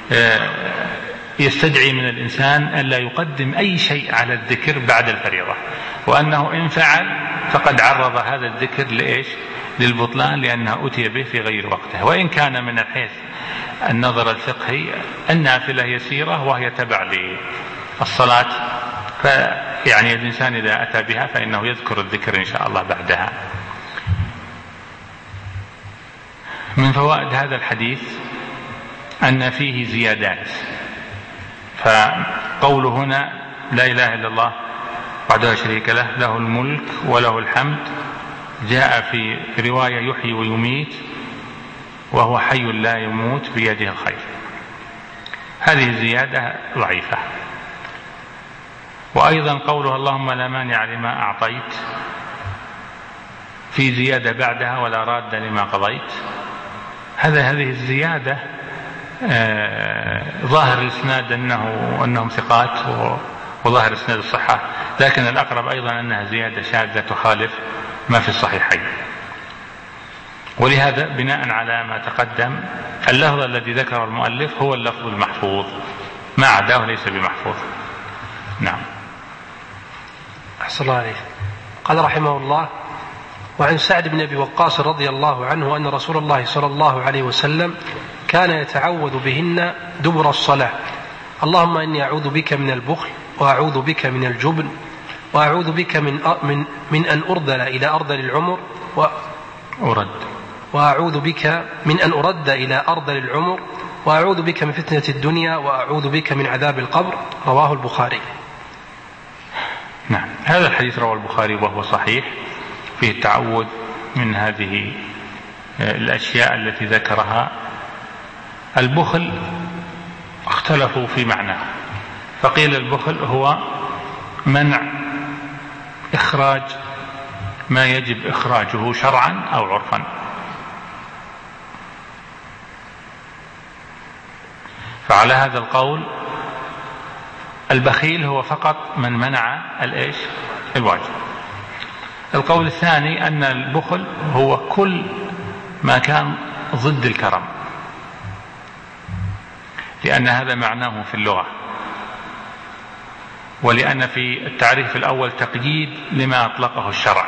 S1: يستدعي من الإنسان أن لا يقدم أي شيء على الذكر بعد الفريضة، وأنه إن فعل فقد عرض هذا الذكر لإيش؟ للبطلان، لأنه أتي به في غير وقته. وإن كان من حيث النظر الفقهي النافلة يسيرة وهي تبع للصلاة، فيعني الإنسان إذا أتى بها فإنه يذكر الذكر إن شاء الله بعدها. من فوائد هذا الحديث أن فيه زيادات. فقوله هنا لا إله إلا الله وحده لا شريك له له الملك وله الحمد، جاء في رواية يحيي ويميت وهو حي لا يموت بيده الخير. هذه الزيادة ضعيفة. وأيضا قوله اللهم لا مانع لما أعطيت، في زيادة بعدها ولا راد لما قضيت. هذا هذه الزيادة آه ظاهر الإسناد أنه أنهم ثقات وظاهر الإسناد الصحة، لكن الأقرب أيضا أنها زيادة شاذة تخالف ما في الصحيحين. ولهذا بناء على ما تقدم اللفظ الذي ذكر المؤلف هو اللفظ المحفوظ، ما عداه ليس بمحفوظ. نعم.
S3: أحسن الله عليه. قال رحمه الله: وعن سعد بن أبي وقاص رضي الله عنه أن رسول الله صلى الله عليه وسلم كان يتعوذ بهن دبر الصلاة: اللهم إني أعوذ بك من البخل، وأعوذ بك من الجبن، وأعوذ بك من من من أن أرذل إلى أرذل العمر و
S1: أرد
S3: وأعوذ بك من أن أرد إلى أرذل العمر، وأعوذ بك من فتنة الدنيا، وأعوذ بك من عذاب القبر. رواه البخاري.
S1: نعم. هذا الحديث رواه البخاري وهو صحيح، فيه التعوذ من هذه الأشياء التي ذكرها. البخل اختلفوا في معناه، فقيل البخل هو منع إخراج ما يجب إخراجه شرعا أو عرفا. فعلى هذا القول البخيل هو فقط من منع الإيش؟ الواجب. القول الثاني أن البخل هو كل ما كان ضد الكرم، لأن هذا معناه في اللغة، ولأن في التعريف الأول تقييد لما أطلقه الشرع.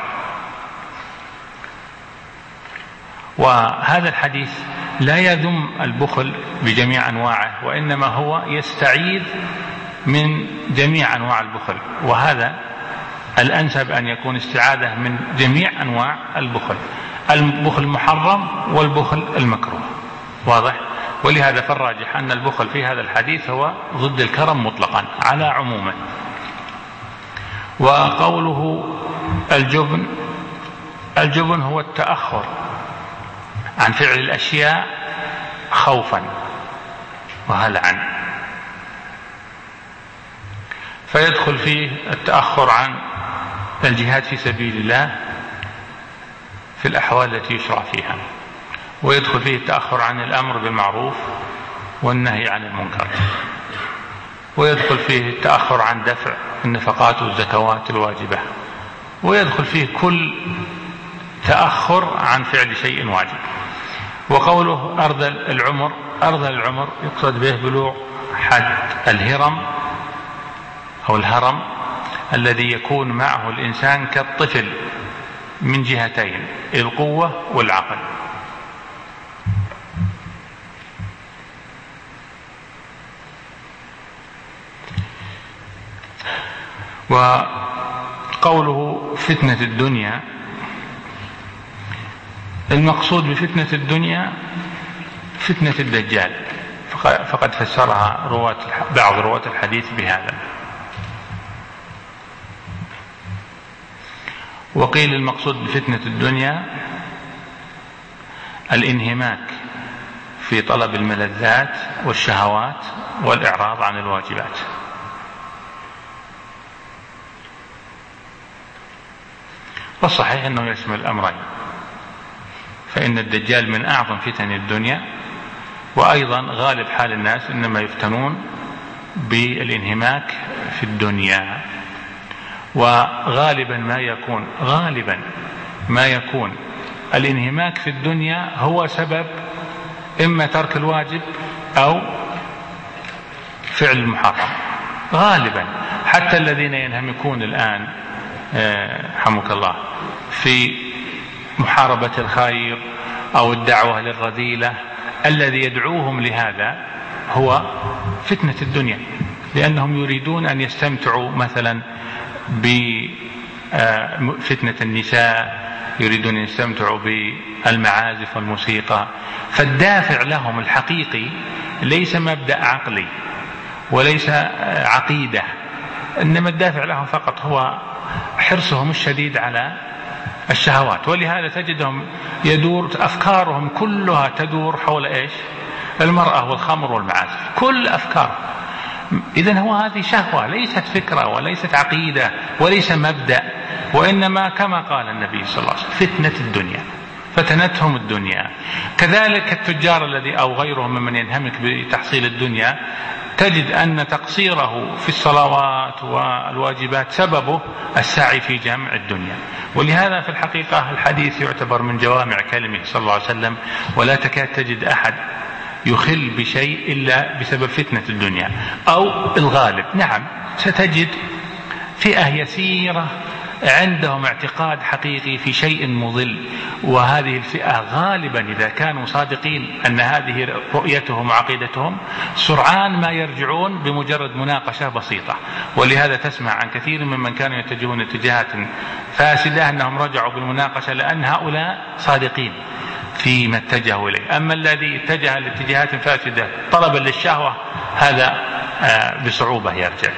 S1: وهذا الحديث لا يذم البخل بجميع أنواعه، وإنما هو يستعيذ من جميع أنواع البخل، وهذا الأنسب أن يكون استعاذة من جميع أنواع البخل، البخل المحرم والبخل المكروه. واضح؟ ولهذا فالراجح أن البخل في هذا الحديث هو ضد الكرم مطلقا على عمومه. وقوله الجبن، الجبن هو التأخر عن فعل الأشياء خوفا وهلعا، فيدخل فيه التأخر عن الجهاد في سبيل الله في الأحوال التي يشرع فيها، ويدخل فيه التأخر عن الأمر بالمعروف والنهي عن المنكر، ويدخل فيه التأخر عن دفع النفقات والزكوات الواجبة، ويدخل فيه كل تأخر عن فعل شيء واجب. وقوله أرذل العمر، أرذل العمر يقصد به بلوغ حد الهرم أو الهرم الذي يكون معه الإنسان كالطفل من جهتين، القوة والعقل. وقوله فتنة الدنيا، المقصود بفتنة الدنيا فتنة الدجال، فقد فسرها رواة بعض رواة الحديث بهذا. وقيل المقصود بفتنة الدنيا الانهماك في طلب الملذات والشهوات والإعراض عن الواجبات. والصحيح أنه يشمل الأمرين، فإن الدجال من أعظم فتن الدنيا، وأيضا غالب حال الناس إنما يفتنون بالانهماك في الدنيا. وغالبا ما يكون غالبا ما يكون الانهماك في الدنيا هو سبب إما ترك الواجب أو فعل المحرم غالبا. حتى الذين ينهمكون الآن حمك الله في محاربة الخير أو الدعوة للرذيلة، الذي يدعوهم لهذا هو فتنة الدنيا، لأنهم يريدون أن يستمتعوا مثلا بفتنة النساء، يريدون أن يستمتعوا بالمعازف والموسيقى. فالدافع لهم الحقيقي ليس مبدأ عقلي وليس عقيدة، إنما الدافع لهم فقط هو حرصهم الشديد على الشهوات. ولهذا تجدهم يدور أفكارهم كلها تدور حول إيش؟ المرأة والخمر والمعازف، كل أفكار. إذن هو هذه شهوة، ليست فكرة وليست عقيدة وليس مبدأ، وإنما كما قال النبي صلى الله عليه وسلم فتنة الدنيا، فتنتهم الدنيا. كذلك التجار الذي أو غيرهم ممن ينهمك بتحصيل الدنيا، تجد أن تقصيره في الصلوات والواجبات سببه السعي في جمع الدنيا. ولهذا في الحقيقة الحديث يعتبر من جوامع كلمه صلى الله عليه وسلم، ولا تكاد تجد أحد يخل بشيء إلا بسبب فتنة الدنيا أو الغالب. نعم ستجد فئة يسيرة عندهم اعتقاد حقيقي في شيء مضل، وهذه الفئة غالبا إذا كانوا صادقين أن هذه رؤيتهم وعقيدتهم سرعان ما يرجعون بمجرد مناقشة بسيطة. ولهذا تسمع عن كثير ممن كانوا يتجهون اتجاهات فاسدة أنهم رجعوا بالمناقشة، لأن هؤلاء صادقين فيما اتجهوا إليه. أما الذي اتجه لاتجاهات فاسدة طلبا للشهوة هذا بصعوبة يرجع.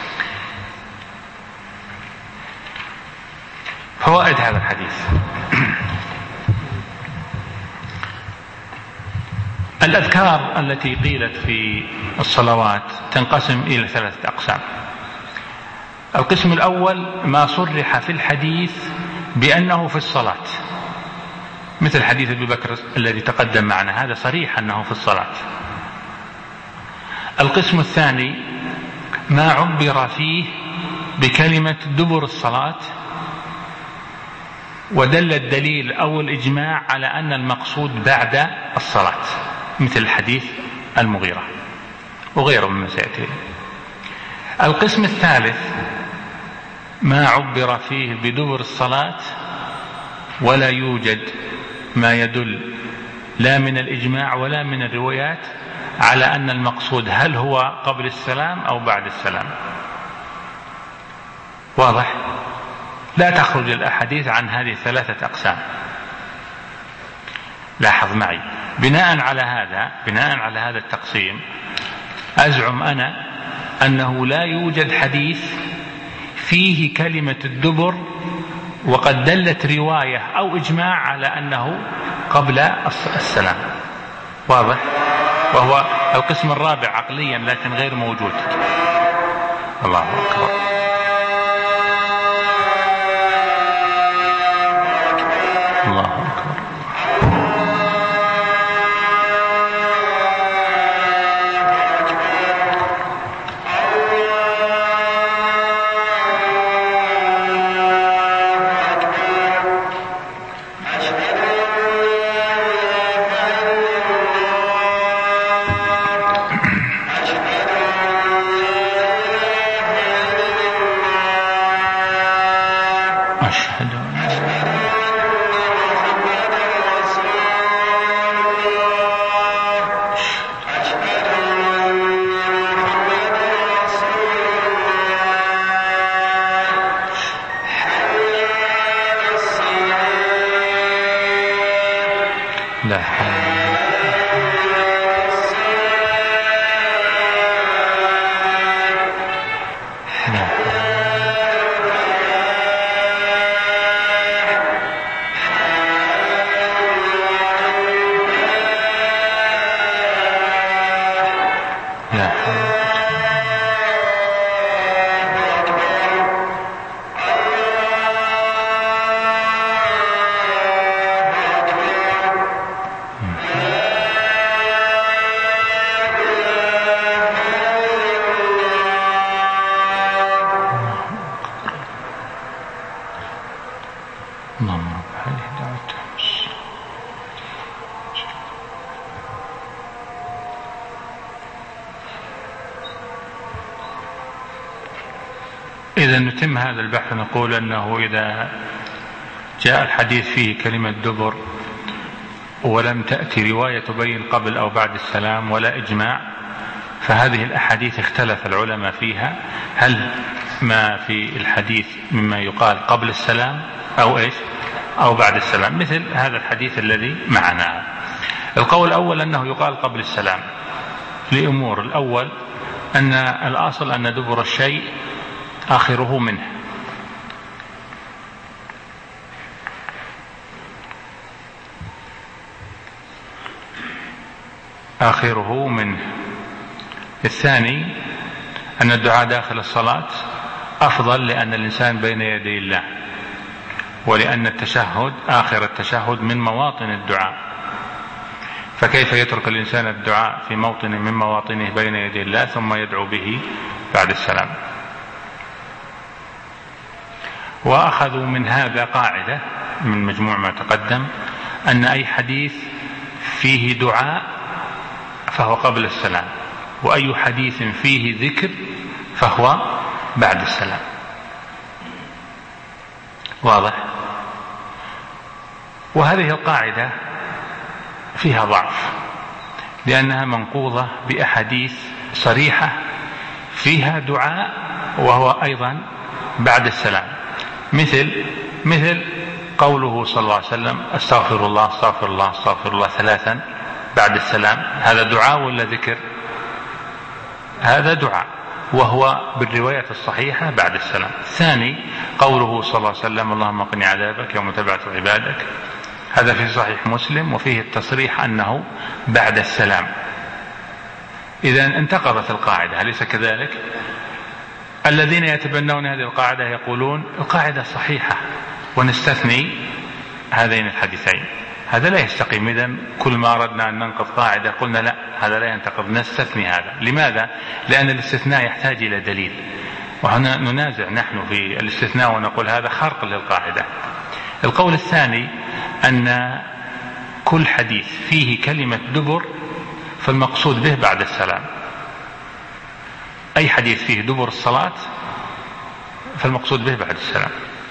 S1: فوائد هذا الحديث: الأذكار التي قيلت في الصلوات تنقسم إلى ثلاثة أقسام. القسم الأول ما صرح في الحديث بأنه في الصلاة، مثل حديث أبي بكر الذي تقدم معنا، هذا صريح أنه في الصلاة. القسم الثاني ما عبر فيه بكلمة دبر الصلاة ودل الدليل أو الإجماع على أن المقصود بعد الصلاة، مثل الحديث المغيرة وغيره مما سيأتي. القسم الثالث ما عبر فيه بدبر الصلاة ولا يوجد ما يدل لا من الإجماع ولا من الروايات على أن المقصود هل هو قبل السلام أو بعد السلام. واضح؟ لا تخرج الأحاديث عن هذه الثلاثة أقسام. لاحظ معي، بناء على هذا بناء على هذا التقسيم أزعم أنا أنه لا يوجد حديث فيه كلمة الدبر وقد دلت رواية أو إجماع على أنه قبل السلام. واضح؟ وهو القسم الرابع عقليا لكن غير موجود. الله أكبر. الله أكبر. أشهد لا إذا نتم هذا البحث نقول أنه إذا جاء الحديث فيه كلمة دبر ولم تأتي رواية تبين قبل أو بعد السلام ولا إجماع، فهذه الأحاديث اختلف العلماء فيها، هل ما في الحديث مما يقال قبل السلام أو إيش أو بعد السلام، مثل هذا الحديث الذي معنا. القول الأول أنه يقال قبل السلام لأمور. الأول أن الأصل أن دبر الشيء آخره منه، آخره منه. الثاني أن الدعاء داخل الصلاة أفضل لأن الإنسان بين يدي الله، ولأن التشهد آخر التشهد من مواطن الدعاء، فكيف يترك الإنسان الدعاء في موطن من مواطنه بين يدي الله ثم يدعو به بعد السلام. وأخذوا من هذا قاعدة من مجموع ما تقدم، أن أي حديث فيه دعاء فهو قبل السلام، وأي حديث فيه ذكر فهو بعد السلام. واضح؟ وهذه القاعدة فيها ضعف لأنها منقوضة بأحاديث صريحة فيها دعاء وهو أيضا بعد السلام، مثل مثل قوله صلى الله عليه وسلم استغفر الله استغفر الله استغفر الله ثلاثا بعد السلام. هذا دعاء ولا ذكر؟ هذا دعاء وهو بالرواية الصحيحة بعد السلام. الثاني قوله صلى الله عليه وسلم اللهم قني عذابك يوم تبعث عبادك، هذا في صحيح مسلم وفيه التصريح أنه بعد السلام. إذا انتقضت القاعدة، أليس كذلك؟ الذين يتبنون هذه القاعدة يقولون القاعدة صحيحة ونستثني هذين الحديثين. هذا لا يستقيم. إذن كل ما أردنا أن ننقض قاعدة قلنا لا، هذا لا ينتقض، نستثني هذا. لماذا؟ لأن الاستثناء يحتاج إلى دليل، وهنا ننازع نحن في الاستثناء ونقول هذا خرق للقاعدة. القول الثاني أن كل حديث فيه كلمة دبر فالمقصود به بعد السلام. أي حديث فيه دبر الصلاة فالمقصود به بعد السلام.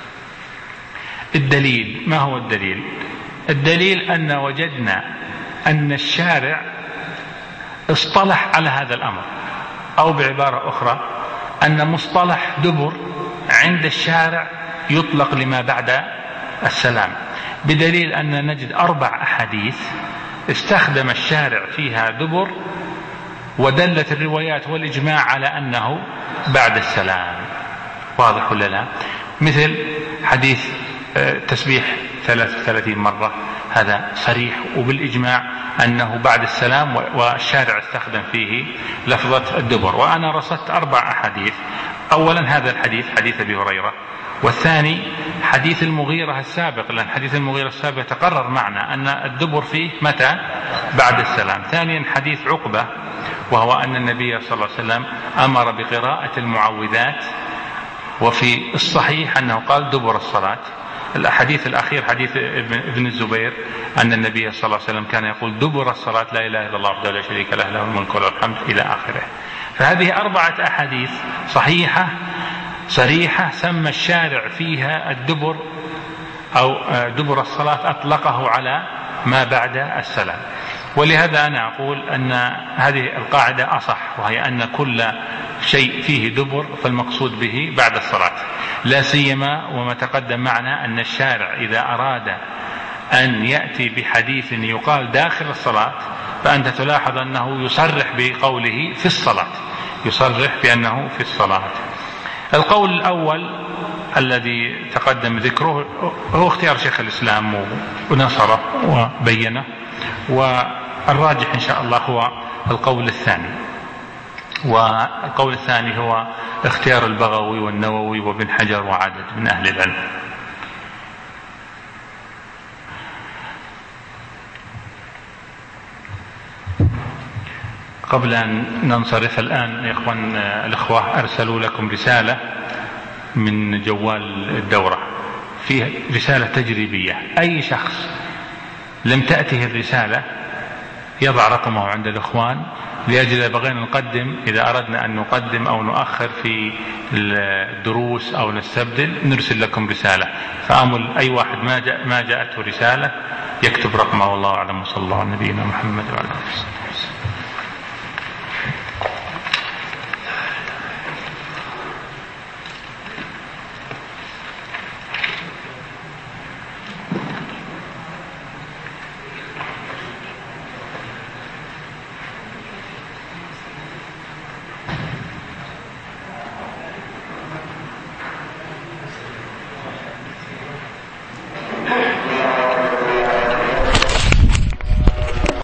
S1: الدليل، ما هو الدليل؟ الدليل أن وجدنا أن الشارع اصطلح على هذا الأمر، أو بعبارة أخرى أن مصطلح دبر عند الشارع يطلق لما بعد السلام، بدليل أن نجد أربع أحاديث استخدم الشارع فيها دبر ودلت الروايات والإجماع على أنه بعد السلام. واضح ولا لا؟ مثل حديث تسبيح ثلاث وثلاثين مرة، هذا صريح وبالإجماع أنه بعد السلام، والشارع استخدم فيه لفظة الدبر. وأنا رصدت أربع أحاديث. أولا هذا الحديث حديث أبي هريرة، والثاني حديث المغيرة السابق، لأن حديث المغيرة السابق تقرر معنا أن الدبر فيه متى؟ بعد السلام. ثانيا حديث عقبة، وهو أن النبي صلى الله عليه وسلم أمر بقراءة المعوذات، وفي الصحيح أنه قال دبر الصلاة. الحديث الأخير حديث ابن الزبير أن النبي صلى الله عليه وسلم كان يقول دبر الصلاة لا إله إلا الله وحده لا شريك له له الملك وله الحمد إلى آخره. فهذه أربعة أحاديث صحيحة صريحة سمى الشارع فيها الدبر أو دبر الصلاة أطلقه على ما بعد السلام. ولهذا أنا أقول أن هذه القاعدة أصح، وهي أن كل شيء فيه دبر فالمقصود به بعد الصلاة، لا سيما وما تقدم معنا أن الشارع إذا أراد أن يأتي بحديث يقال داخل الصلاة فأنت تلاحظ أنه يصرح بقوله في الصلاة، يصرح بأنه في الصلاة. القول الأول الذي تقدم ذكره هو اختيار شيخ الإسلام ونصره وبينه، والراجح إن شاء الله هو القول الثاني. والقول الثاني هو اختيار البغوي والنووي وابن حجر وعدد من أهل العلم. قبل أن ننصرف الآن يا إخوان الإخوة، أرسلوا لكم رسالة من جوال الدورة، فيها رسالة تجريبية. أي شخص لم تأته الرسالة يضع رقمه عند الإخوان لأجل بغينا نقدم، إذا أردنا أن نقدم أو نؤخر في الدروس أو نستبدل نرسل لكم رسالة. فأمل أي واحد ما, جاء ما جاءته رسالة يكتب رقمه. والله أعلم، وصلى الله على نبينا محمد وعلى آله وسلم.